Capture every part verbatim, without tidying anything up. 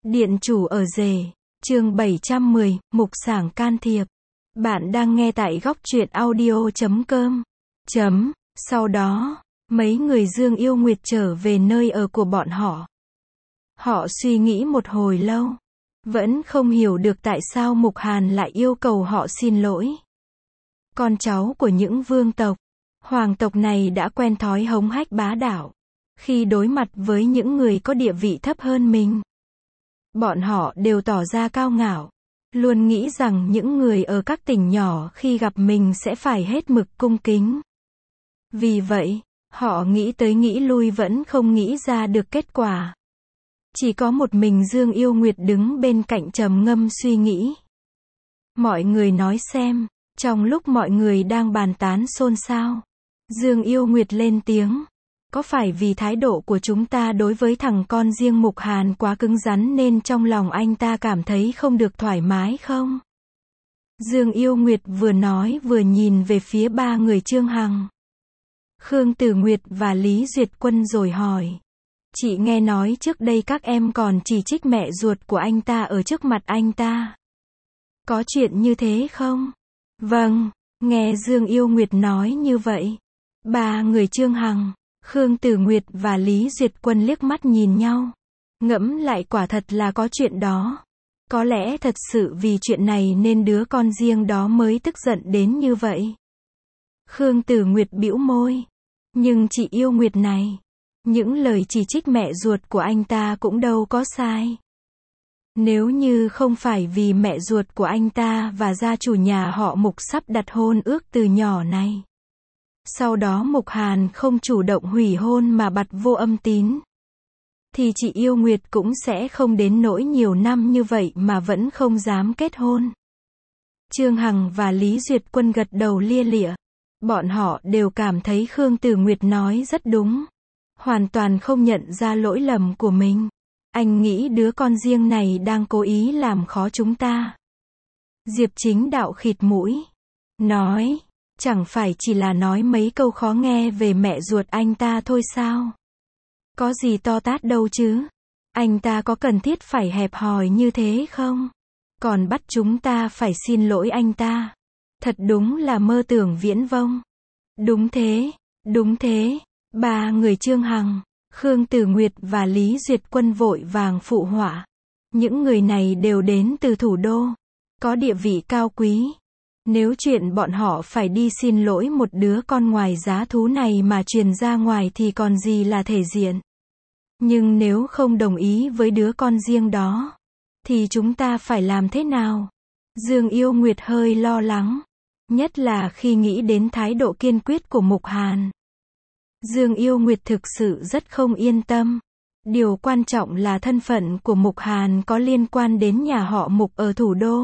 Điện chủ ở rể, chương bảy trăm mười, mục sảng can thiệp. Bạn đang nghe tại góc truyện audio chấm com. Chấm, sau đó, mấy người Dương Yêu Nguyệt trở về nơi ở của bọn họ. Họ suy nghĩ một hồi lâu, vẫn không hiểu được tại sao Mục Hàn lại yêu cầu họ xin lỗi. Con cháu của những vương tộc, hoàng tộc này đã quen thói hống hách bá đạo. Khi đối mặt với những người có địa vị thấp hơn mình, bọn họ đều tỏ ra cao ngạo, luôn nghĩ rằng những người ở các tỉnh nhỏ khi gặp mình sẽ phải hết mực cung kính. Vì vậy, họ nghĩ tới nghĩ lui vẫn không nghĩ ra được kết quả. Chỉ có một mình Dương Yêu Nguyệt đứng bên cạnh trầm ngâm suy nghĩ. Mọi người nói xem, trong lúc mọi người đang bàn tán xôn xao, Dương Yêu Nguyệt lên tiếng. Có phải vì thái độ của chúng ta đối với thằng con riêng Mục Hàn quá cứng rắn nên trong lòng anh ta cảm thấy không được thoải mái không? Dương Yêu Nguyệt vừa nói vừa nhìn về phía ba người Trương Hằng, Khương Tử Nguyệt và Lý Duyệt Quân rồi hỏi. Chị nghe nói trước đây các em còn chỉ trích mẹ ruột của anh ta ở trước mặt anh ta. Có chuyện như thế không? Vâng, nghe Dương Yêu Nguyệt nói như vậy, ba người Trương Hằng, Khương Tử Nguyệt và Lý Duyệt Quân liếc mắt nhìn nhau. Ngẫm lại quả thật là có chuyện đó. Có lẽ thật sự vì chuyện này nên đứa con riêng đó mới tức giận đến như vậy. Khương Tử Nguyệt bĩu môi. Nhưng chị Yêu Nguyệt này, những lời chỉ trích mẹ ruột của anh ta cũng đâu có sai. Nếu như không phải vì mẹ ruột của anh ta và gia chủ nhà họ Mục sắp đặt hôn ước từ nhỏ này, sau đó Mục Hàn không chủ động hủy hôn mà bặt vô âm tín, thì chị Yêu Nguyệt cũng sẽ không đến nỗi nhiều năm như vậy mà vẫn không dám kết hôn. Trương Hằng và Lý Duyệt Quân gật đầu lia lịa. Bọn họ đều cảm thấy Khương Tử Nguyệt nói rất đúng. Hoàn toàn không nhận ra lỗi lầm của mình. Anh nghĩ đứa con riêng này đang cố ý làm khó chúng ta. Diệp Chính Đạo khịt mũi, nói, chẳng phải chỉ là nói mấy câu khó nghe về mẹ ruột anh ta thôi sao? Có gì to tát đâu chứ? Anh ta có cần thiết phải hẹp hòi như thế không? Còn bắt chúng ta phải xin lỗi anh ta. Thật đúng là mơ tưởng viễn vông. Đúng thế, đúng thế. Ba người Trương Hằng, Khương Tử Nguyệt và Lý Duyệt Quân vội vàng phụ họa. Những người này đều đến từ thủ đô, có địa vị cao quý. Nếu chuyện bọn họ phải đi xin lỗi một đứa con ngoài giá thú này mà truyền ra ngoài thì còn gì là thể diện. Nhưng nếu không đồng ý với đứa con riêng đó, thì chúng ta phải làm thế nào? Dương Yêu Nguyệt hơi lo lắng, nhất là khi nghĩ đến thái độ kiên quyết của Mục Hàn. Dương Yêu Nguyệt thực sự rất không yên tâm. Điều quan trọng là thân phận của Mục Hàn có liên quan đến nhà họ Mục ở thủ đô.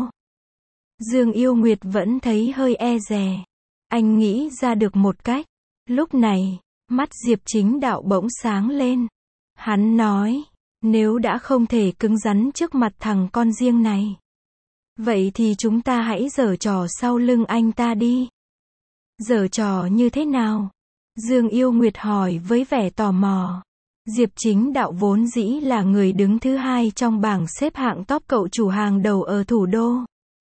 Dương Yêu Nguyệt vẫn thấy hơi e dè. Anh nghĩ ra được một cách. Lúc này, mắt Diệp Chính Đạo bỗng sáng lên. Hắn nói, nếu đã không thể cứng rắn trước mặt thằng con riêng này, vậy thì chúng ta hãy giở trò sau lưng anh ta đi. Giở trò như thế nào? Dương Yêu Nguyệt hỏi với vẻ tò mò. Diệp Chính Đạo vốn dĩ là người đứng thứ hai trong bảng xếp hạng top cậu chủ hàng đầu ở thủ đô.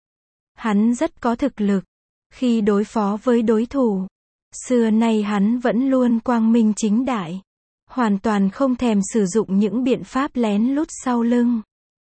Hắn rất có thực lực. Khi đối phó với đối thủ, xưa nay hắn vẫn luôn quang minh chính đại. Hoàn toàn không thèm sử dụng những biện pháp lén lút sau lưng.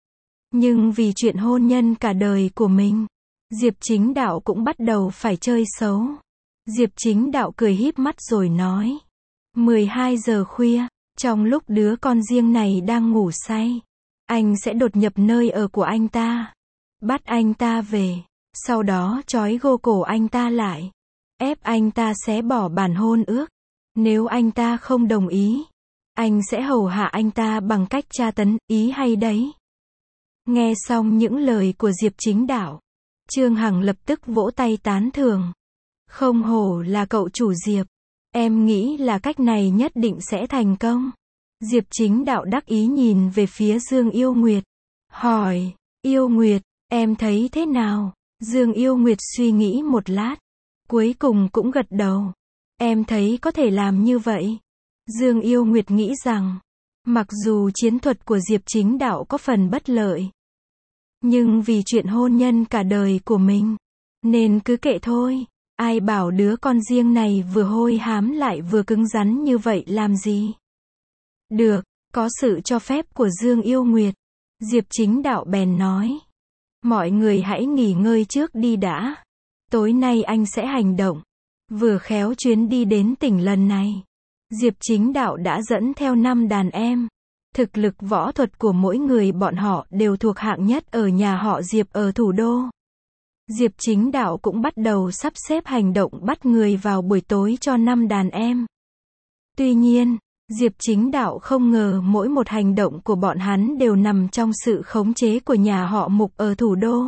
Nhưng vì chuyện hôn nhân cả đời của mình, Diệp Chính Đạo cũng bắt đầu phải chơi xấu. Diệp Chính Đạo cười híp mắt rồi nói. mười hai giờ khuya, trong lúc đứa con riêng này đang ngủ say, anh sẽ đột nhập nơi ở của anh ta, bắt anh ta về, sau đó trói gô cổ anh ta lại, ép anh ta xé bỏ bản hôn ước. Nếu anh ta không đồng ý, anh sẽ hầu hạ anh ta bằng cách tra tấn, ý hay đấy. Nghe xong những lời của Diệp Chính Đạo, Trương Hằng lập tức vỗ tay tán thưởng. Không hổ là cậu chủ Diệp. Em nghĩ là cách này nhất định sẽ thành công. Diệp Chính Đạo đắc ý nhìn về phía Dương Yêu Nguyệt. Hỏi, Yêu Nguyệt, em thấy thế nào? Dương Yêu Nguyệt suy nghĩ một lát. Cuối cùng cũng gật đầu. Em thấy có thể làm như vậy. Dương Yêu Nguyệt nghĩ rằng, Mặc dù chiến thuật của Diệp Chính Đạo có phần bất lợi, nhưng vì chuyện hôn nhân cả đời của mình, nên cứ kệ thôi. Ai bảo đứa con riêng này vừa hôi hám lại vừa cứng rắn như vậy làm gì? Được, có sự cho phép của Dương Yêu Nguyệt, Diệp Chính Đạo bèn nói. Mọi người hãy nghỉ ngơi trước đi đã. Tối nay anh sẽ hành động. Vừa khéo chuyến đi đến tỉnh lần này, Diệp Chính Đạo đã dẫn theo năm đàn em. Thực lực võ thuật của mỗi người bọn họ đều thuộc hạng nhất ở nhà họ Diệp ở thủ đô. Diệp Chính Đạo cũng bắt đầu sắp xếp hành động bắt người vào buổi tối cho năm đàn em. Tuy nhiên, Diệp Chính Đạo không ngờ mỗi một hành động của bọn hắn đều nằm trong sự khống chế của nhà họ Mục ở thủ đô.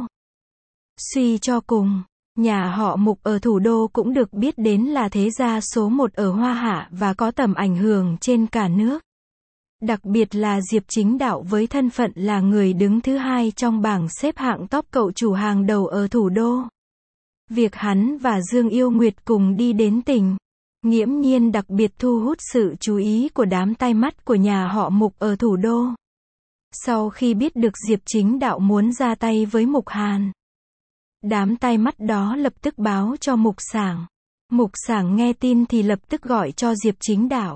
Suy cho cùng, nhà họ Mục ở thủ đô cũng được biết đến là thế gia số một ở Hoa Hạ và có tầm ảnh hưởng trên cả nước. Đặc biệt là Diệp Chính Đạo với thân phận là người đứng thứ hai trong bảng xếp hạng top cậu chủ hàng đầu ở thủ đô. Việc hắn và Dương Yêu Nguyệt cùng đi đến tỉnh, nghiễm nhiên đặc biệt thu hút sự chú ý của đám tai mắt của nhà họ Mục ở thủ đô. Sau khi biết được Diệp Chính Đạo muốn ra tay với Mục Hàn, đám tai mắt đó lập tức báo cho Mục Sảng. Mục Sảng nghe tin thì lập tức gọi cho Diệp Chính Đạo.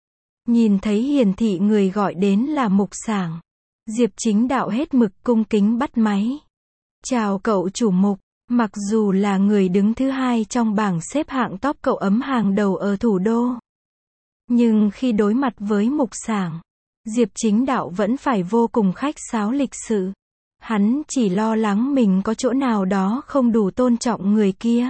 Nhìn thấy hiển thị người gọi đến là Mục Sảng, Diệp Chính Đạo hết mực cung kính bắt máy. Chào cậu chủ Mục, mặc dù là người đứng thứ hai trong bảng xếp hạng top cậu ấm hàng đầu ở thủ đô, nhưng khi đối mặt với Mục Sảng, Diệp Chính Đạo vẫn phải vô cùng khách sáo lịch sự. Hắn chỉ lo lắng mình có chỗ nào đó không đủ tôn trọng người kia.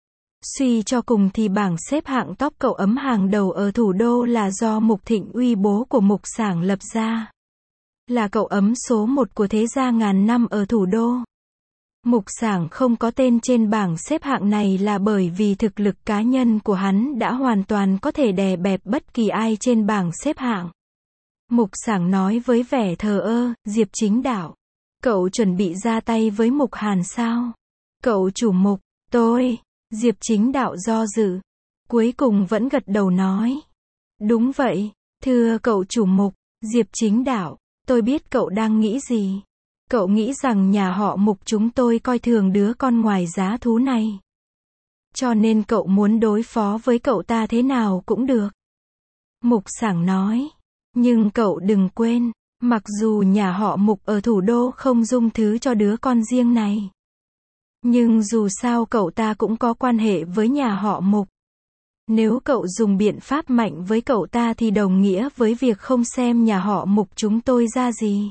Suy cho cùng thì bảng xếp hạng top cậu ấm hàng đầu ở thủ đô là do Mục Thịnh Uy bố của Mục Sảng lập ra. Là cậu ấm số một của thế gia ngàn năm ở thủ đô. Mục Sảng không có tên trên bảng xếp hạng này là bởi vì thực lực cá nhân của hắn đã hoàn toàn có thể đè bẹp bất kỳ ai trên bảng xếp hạng. Mục Sảng nói với vẻ thờ ơ, Diệp Chính Đạo, cậu chuẩn bị ra tay với Mục Hàn sao? Cậu chủ Mục, tôi... Diệp Chính Đạo do dự, cuối cùng vẫn gật đầu nói. Đúng vậy, thưa cậu chủ Mục. Diệp Chính Đạo, tôi biết cậu đang nghĩ gì. Cậu nghĩ rằng nhà họ Mục chúng tôi coi thường đứa con ngoài giá thú này, cho nên cậu muốn đối phó với cậu ta thế nào cũng được. Mục Sảng nói. Nhưng cậu đừng quên, mặc dù nhà họ Mục ở thủ đô không dung thứ cho đứa con riêng này, nhưng dù sao cậu ta cũng có quan hệ với nhà họ Mục. Nếu cậu dùng biện pháp mạnh với cậu ta thì đồng nghĩa với việc không xem nhà họ Mục chúng tôi ra gì.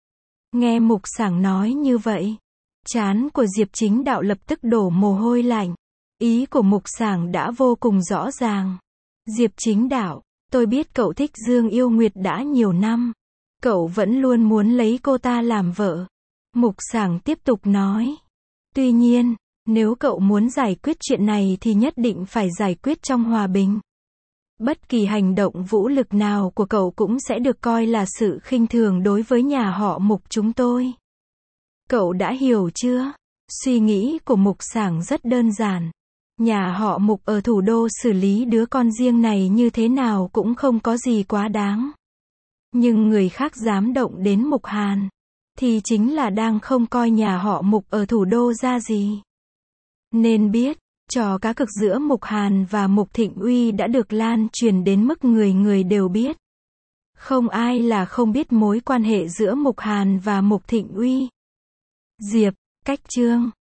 Nghe Mục Sảng nói như vậy, trán của Diệp Chính Đạo lập tức đổ mồ hôi lạnh. Ý của Mục Sảng đã vô cùng rõ ràng. Diệp Chính Đạo, tôi biết cậu thích Dương Yêu Nguyệt đã nhiều năm. Cậu vẫn luôn muốn lấy cô ta làm vợ. Mục Sảng tiếp tục nói. Tuy nhiên, nếu cậu muốn giải quyết chuyện này thì nhất định phải giải quyết trong hòa bình. Bất kỳ hành động vũ lực nào của cậu cũng sẽ được coi là sự khinh thường đối với nhà họ Mục chúng tôi. Cậu đã hiểu chưa? Suy nghĩ của Mục Sảng rất đơn giản. Nhà họ Mục ở thủ đô xử lý đứa con riêng này như thế nào cũng không có gì quá đáng. Nhưng người khác dám động đến Mục Hàn, thì chính là đang không coi nhà họ Mục ở thủ đô ra gì. Nên biết, trò cá cược giữa Mục Hàn và Mục Thịnh Uy đã được lan truyền đến mức người người đều biết. Không ai là không biết mối quan hệ giữa Mục Hàn và Mục Thịnh Uy. Diệp, cách chương